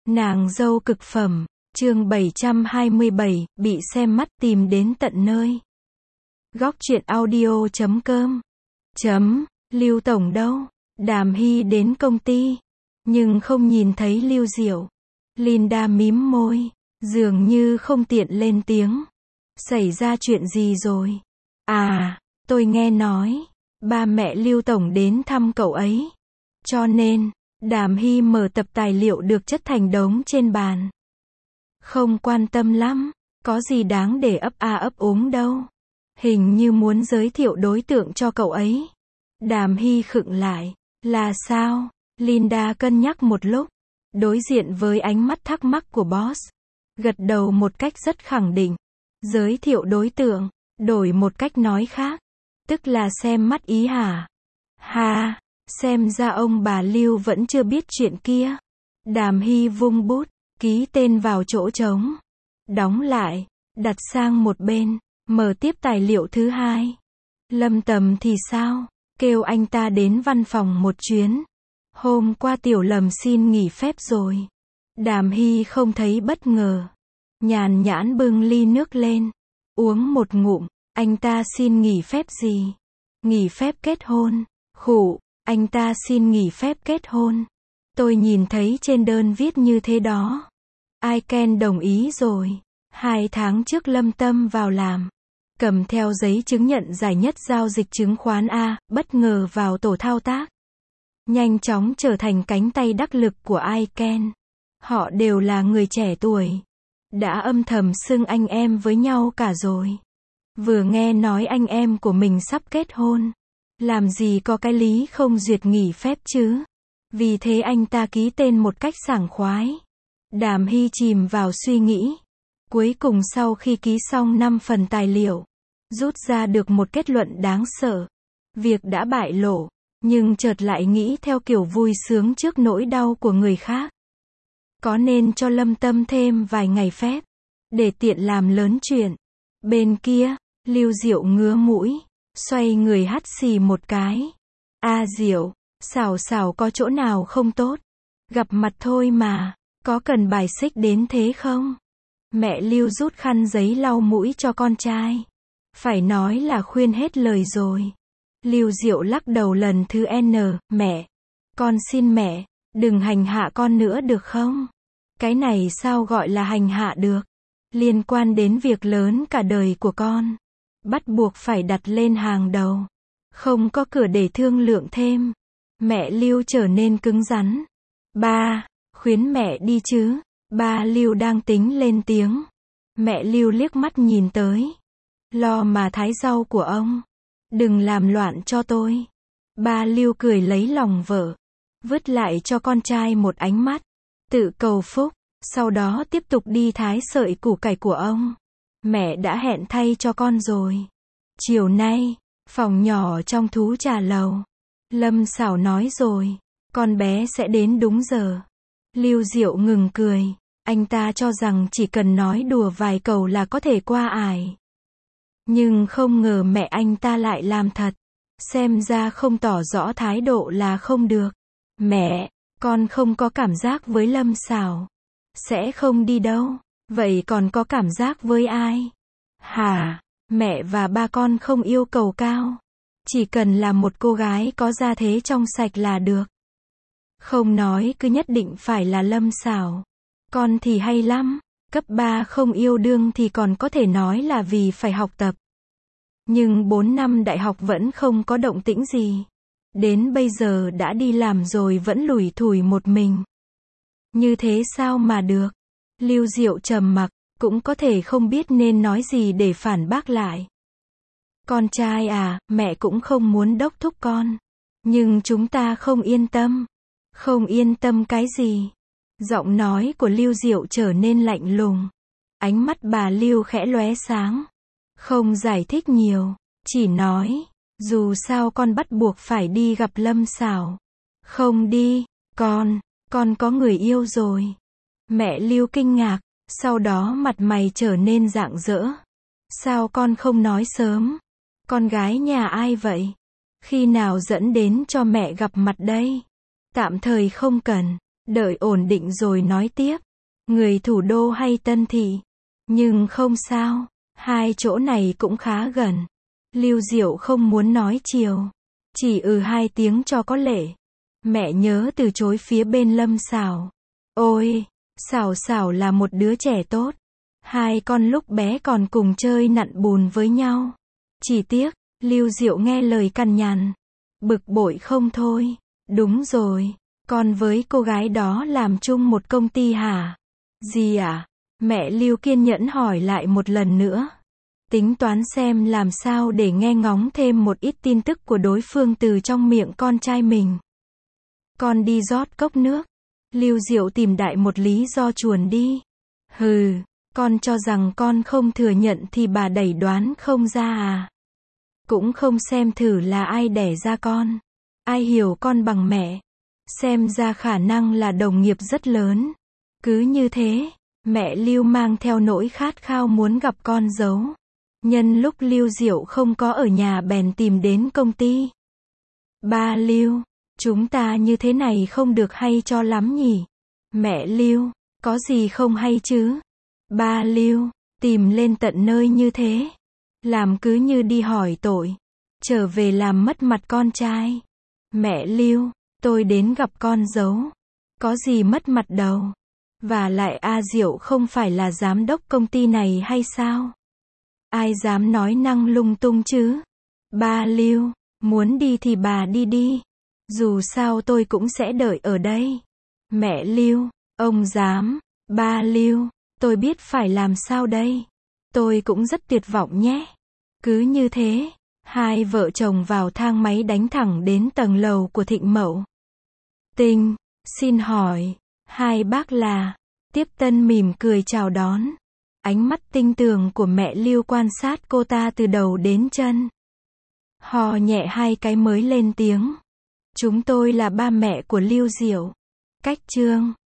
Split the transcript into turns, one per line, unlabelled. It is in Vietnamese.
Nàng dâu cực phẩm, chương 727, bị xem mắt tìm đến tận nơi. Góc truyện audio.com. Lưu Tổng đâu? Đàm Hy đến công ty, nhưng không nhìn thấy Lưu Diệu. Linda mím môi, dường như không tiện lên tiếng. Xảy ra chuyện gì rồi? À, tôi nghe nói, ba mẹ Lưu Tổng đến thăm cậu ấy. Cho nên, Đàm Hy mở tập tài liệu được chất thành đống trên bàn. Không quan tâm lắm, có gì đáng để ấp úng đâu. Hình như muốn giới thiệu đối tượng cho cậu ấy. Đàm Hy khựng lại. Là sao? Linda cân nhắc một lúc, đối diện với ánh mắt thắc mắc của boss. Gật đầu một cách rất khẳng định. Giới thiệu đối tượng, đổi một cách nói khác. Tức là xem mắt ý hả? Ha, xem ra ông bà Lưu vẫn chưa biết chuyện kia. Đàm Hy vung bút, ký tên vào chỗ trống. Đóng lại, đặt sang một bên, mở tiếp tài liệu thứ hai. Lâm Tầm thì sao? Kêu anh ta đến văn phòng một chuyến. Hôm qua Tiểu Lầm xin nghỉ phép rồi. Đàm Hy không thấy bất ngờ. Nhàn nhãn bưng ly nước lên. Uống một ngụm, anh ta xin nghỉ phép gì? Nghỉ phép kết hôn. Khụ, anh ta xin nghỉ phép kết hôn. Tôi nhìn thấy trên đơn viết như thế đó. Ken đồng ý rồi. 2 tháng trước Lâm Tâm vào làm. Cầm theo giấy chứng nhận giải nhất giao dịch chứng khoán A, bất ngờ vào tổ thao tác. Nhanh chóng trở thành cánh tay đắc lực của Ken. Họ đều là người trẻ tuổi. Đã âm thầm xưng anh em với nhau cả rồi. Vừa nghe nói anh em của mình sắp kết hôn. Làm gì có cái lý không duyệt nghỉ phép chứ. Vì thế anh ta ký tên một cách sảng khoái. Đàm Hy chìm vào suy nghĩ. Cuối cùng sau khi ký xong 5 phần tài liệu, rút ra được một kết luận đáng sợ. Việc đã bại lộ, nhưng chợt lại nghĩ theo kiểu vui sướng trước nỗi đau của người khác. Có nên cho Lâm Tâm thêm vài ngày phép, để tiện làm lớn chuyện. Bên kia, Lưu Diệu ngứa mũi, xoay người hắt xì một cái. Diệu, xảo có chỗ nào không tốt? Gặp mặt thôi mà, có cần bài xích đến thế không? Mẹ Lưu rút khăn giấy lau mũi cho con trai. Phải nói là khuyên hết lời rồi. Lưu Diệu lắc đầu lần thứ N, mẹ. Con xin mẹ, đừng hành hạ con nữa được không? Cái này sao gọi là hành hạ được? Liên quan đến việc lớn cả đời của con. Bắt buộc phải đặt lên hàng đầu. Không có cửa để thương lượng thêm. Mẹ Lưu trở nên cứng rắn. Ba, khuyến mẹ đi chứ. Ba Lưu đang tính lên tiếng. Mẹ Lưu liếc mắt nhìn tới. Lo mà thái rau của ông. Đừng làm loạn cho tôi. Ba Lưu cười lấy lòng vợ. Vứt lại cho con trai một ánh mắt. Tự cầu phúc. Sau đó tiếp tục đi thái sợi củ cải của ông. Mẹ đã hẹn thay cho con rồi. Chiều nay, phòng nhỏ trong thú trà lầu. Lâm Xảo nói rồi. Con bé sẽ đến đúng giờ. Lưu Diệu ngừng cười. Anh ta cho rằng chỉ cần nói đùa vài câu là có thể qua ải. Nhưng không ngờ mẹ anh ta lại làm thật. Xem ra không tỏ rõ thái độ là không được. Mẹ, con không có cảm giác với Lâm Xảo. Sẽ không đi đâu. Vậy còn có cảm giác với ai? Hả? Mẹ và ba con không yêu cầu cao. Chỉ cần là một cô gái có gia thế trong sạch là được. Không nói cứ nhất định phải là Lâm Xảo. Con thì hay lắm. Cấp 3 không yêu đương thì còn có thể nói là vì phải học tập. Nhưng 4 năm đại học vẫn không có động tĩnh gì. Đến bây giờ đã đi làm rồi vẫn lủi thủi một mình. Như thế sao mà được? Lưu Diệu trầm mặc, cũng có thể không biết nên nói gì để phản bác lại. Con trai à, mẹ cũng không muốn đốc thúc con. Nhưng chúng ta không yên tâm. Không yên tâm cái gì? Giọng nói của Lưu Diệu trở nên lạnh lùng. Ánh mắt bà Lưu khẽ lóe sáng. Không giải thích nhiều, chỉ nói, dù sao con bắt buộc phải đi gặp Lâm Xảo. Không đi, con có người yêu rồi. Mẹ Lưu kinh ngạc, sau đó mặt mày trở nên rạng rỡ. Sao con không nói sớm? Con gái nhà ai vậy? Khi nào dẫn đến cho mẹ gặp mặt đây? Tạm thời không cần. Đợi ổn định rồi nói tiếp. Người thủ đô hay Tân Thị? Nhưng không sao, hai chỗ này cũng khá gần. Lưu Diệu không muốn nói chiều. Chỉ hai tiếng cho có lệ. Mẹ nhớ từ chối phía bên Lâm Sảo. Ôi, Sảo Sảo là một đứa trẻ tốt. Hai con lúc bé còn cùng chơi nặn bùn với nhau. Chỉ tiếc, Lưu Diệu nghe lời cằn nhằn. Bực bội không thôi. Đúng rồi, con với cô gái đó làm chung một công ty hả? Gì ạ? Mẹ Lưu kiên nhẫn hỏi lại một lần nữa. Tính toán xem làm sao để nghe ngóng thêm một ít tin tức của đối phương từ trong miệng con trai mình. Con đi rót cốc nước. Lưu Diệu tìm đại một lý do chuồn đi. Hừ, con cho rằng con không thừa nhận thì bà đẩy đoán không ra à? Cũng không xem thử là ai đẻ ra con. Ai hiểu con bằng mẹ. Xem ra khả năng là đồng nghiệp rất lớn. Cứ như thế, mẹ Lưu mang theo nỗi khát khao muốn gặp con dâu. Nhân lúc Lưu Diệu không có ở nhà bèn tìm đến công ty. Ba Lưu, chúng ta như thế này không được hay cho lắm nhỉ? Mẹ Lưu, có gì không hay chứ? Ba Lưu, tìm lên tận nơi như thế. Làm cứ như đi hỏi tội. Trở về làm mất mặt con trai. Mẹ Lưu, tôi đến gặp con dâu. Có gì mất mặt đâu. Và lại A Diệu không phải là giám đốc công ty này hay sao? Ai dám nói năng lung tung chứ? Ba Lưu, muốn đi thì bà đi đi. Dù sao tôi cũng sẽ đợi ở đây. Mẹ Lưu, ông dám. Ba Lưu, tôi biết phải làm sao đây. Tôi cũng rất tuyệt vọng nhé. Cứ như thế, hai vợ chồng vào thang máy đánh thẳng đến tầng lầu của Thịnh Mậu. Tinh, xin hỏi, hai bác là? Tiếp Tân mỉm cười chào đón. Ánh mắt tinh tường của mẹ Lưu quan sát cô ta từ đầu đến chân. Hò nhẹ hai cái mới lên tiếng. Chúng tôi là ba mẹ của Lưu Diệu. Cách Trương.